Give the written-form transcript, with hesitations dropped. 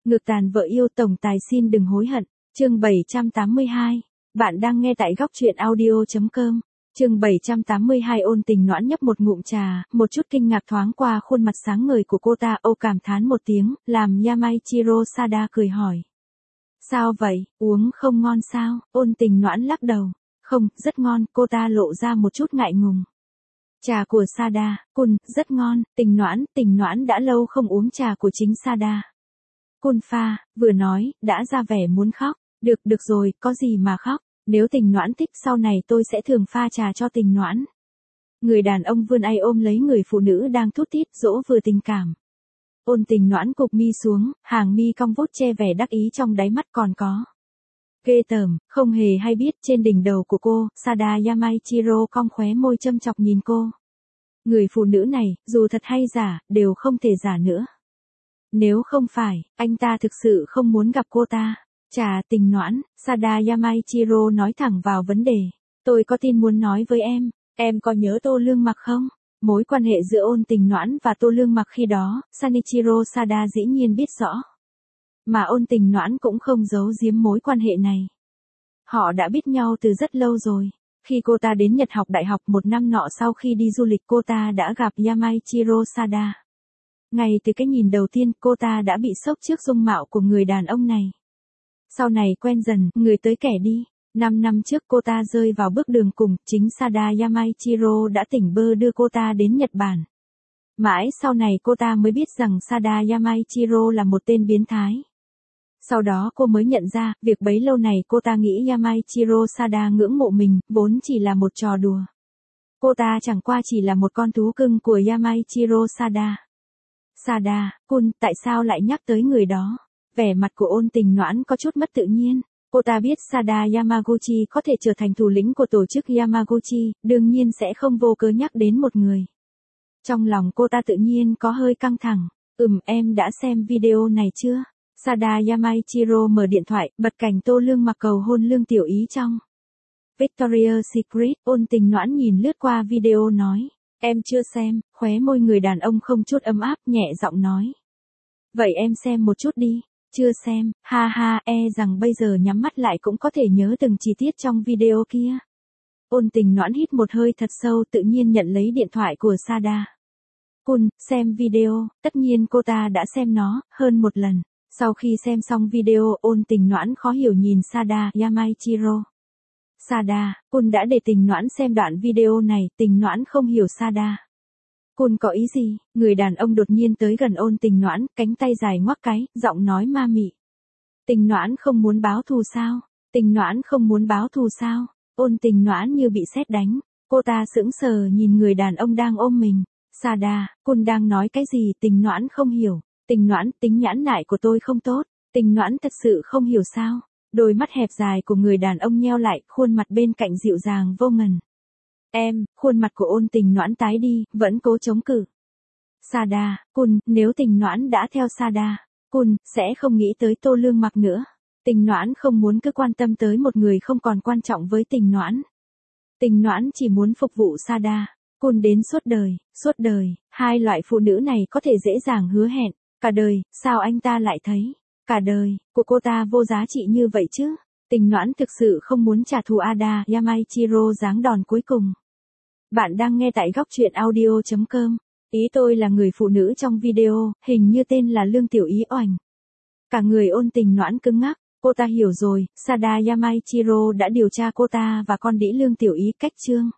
Ngược tàn vợ yêu tổng tài xin đừng hối hận. Chương 782. Bạn đang nghe tại góc truyện audio.com. Chương 782 Ôn Tình Noãn nhấp một ngụm trà, một chút kinh ngạc thoáng qua khuôn mặt sáng ngời của cô ta, cảm thán một tiếng, làm Yamaichiro Sada cười hỏi. Sao vậy, uống không ngon sao? Ôn Tình Noãn lắc đầu. Không, rất ngon, cô ta lộ ra một chút ngại ngùng. Trà của Sada-kun, rất ngon, Tình Noãn đã lâu không uống trà của chính Sada-kun pha, vừa nói, đã ra vẻ muốn khóc. Được rồi, có gì mà khóc, nếu Tình Noãn thích sau này tôi sẽ thường pha trà cho Tình Noãn. Người đàn ông vươn tay ôm lấy người phụ nữ đang thút thít, dỗ vừa tình cảm. Ôn Tình Noãn cụp mi xuống, hàng mi cong vút che vẻ đắc ý trong đáy mắt còn có. Ghê tởm, không hề hay biết trên đỉnh đầu của cô, Sada Yamaichiro cong khóe môi châm chọc nhìn cô. Người phụ nữ này, dù thật hay giả, đều không thể giả nữa. Nếu không phải, anh ta thực sự không muốn gặp cô ta. Trà Tình Noãn, Sada Yamaichiro nói thẳng vào vấn đề. Tôi có tin muốn nói với em có nhớ Tô Lương Mặc không? Mối quan hệ giữa Ôn Tình Noãn và Tô Lương Mặc khi đó, Shinichiro Sada dĩ nhiên biết rõ. Mà Ôn Tình Noãn cũng không giấu giếm mối quan hệ này. Họ đã biết nhau từ rất lâu rồi. Khi cô ta đến Nhật học đại học một năm nọ sau khi đi du lịch cô ta đã gặp Yamaichiro Sada. Ngay từ cái nhìn đầu tiên cô ta đã bị sốc trước dung mạo của người đàn ông này. Sau này quen dần, người tới kẻ đi. 5 năm trước cô ta rơi vào bước đường cùng, chính Sada Yamaichiro đã tỉnh bơ đưa cô ta đến Nhật Bản. Mãi sau này cô ta mới biết rằng Sada Yamaichiro là một tên biến thái. Sau đó cô mới nhận ra, việc bấy lâu này cô ta nghĩ Yamaichiro Sada ngưỡng mộ mình, vốn chỉ là một trò đùa. Cô ta chẳng qua chỉ là một con thú cưng của Yamaichiro Sada. Sada-kun, tại sao lại nhắc tới người đó? Vẻ mặt của Ôn Tình Noãn có chút mất tự nhiên. Cô ta biết Sada Yamaguchi có thể trở thành thủ lĩnh của tổ chức Yamaguchi, đương nhiên sẽ không vô cớ nhắc đến một người. Trong lòng cô ta tự nhiên có hơi căng thẳng. Em đã xem video này chưa? Sada Yamaichiro mở điện thoại, bật cảnh Tô Lương Mặc cầu hôn Lương Tiểu Ý trong Victoria's Secret. Ôn Tình Noãn nhìn lướt qua video nói. Em chưa xem, khóe môi người đàn ông không chút ấm áp, nhẹ giọng nói. Vậy em xem một chút đi. Chưa xem, ha, rằng bây giờ nhắm mắt lại cũng có thể nhớ từng chi tiết trong video kia. Ôn Tình Noãn hít một hơi thật sâu, tự nhiên nhận lấy điện thoại của Sada-kun, xem video, tất nhiên cô ta đã xem nó, hơn một lần. Sau khi xem xong video, Ôn Tình Noãn khó hiểu nhìn Sada Yamaichiro. Sada-kun đã để Tình Noãn xem đoạn video này, Tình Noãn không hiểu Sada-kun có ý gì, người đàn ông đột nhiên tới gần Ôn Tình Noãn, cánh tay dài ngoắc cái, giọng nói ma mị. Tình Noãn không muốn báo thù sao? Tình Noãn không muốn báo thù sao? Ôn Tình Noãn như bị sét đánh, cô ta sững sờ nhìn người đàn ông đang ôm mình. Sada-kun đang nói cái gì? Tình Noãn không hiểu. Tình Noãn, tính nhãn nại của tôi không tốt. Tình Noãn thật sự không hiểu sao? Đôi mắt hẹp dài của người đàn ông nheo lại, khuôn mặt bên cạnh dịu dàng vô ngần. Khuôn mặt của Ôn Tình Noãn tái đi, vẫn cố chống cự. Sada-kun, nếu Tình Noãn đã theo Sada-kun, sẽ không nghĩ tới Tô Lương Mặc nữa. Tình Noãn không muốn cứ quan tâm tới một người không còn quan trọng với Tình Noãn. Tình Noãn chỉ muốn phục vụ Sada-kun đến suốt đời, hai loại phụ nữ này có thể dễ dàng hứa hẹn, cả đời, sao anh ta lại thấy, cả đời, của cô ta vô giá trị như vậy chứ? Tình Noãn thực sự không muốn trả thù Ada Yamaichiro giáng đòn cuối cùng. Bạn đang nghe tại góc truyện audio.com. Ý tôi là người phụ nữ trong video, hình như tên là Lương Tiểu Ý oảnh. Cả người Ôn Tình Noãn cứng ngắc, cô ta hiểu rồi, Sada Yamaichiro đã điều tra cô ta và con đĩ Lương Tiểu Ý cách chương.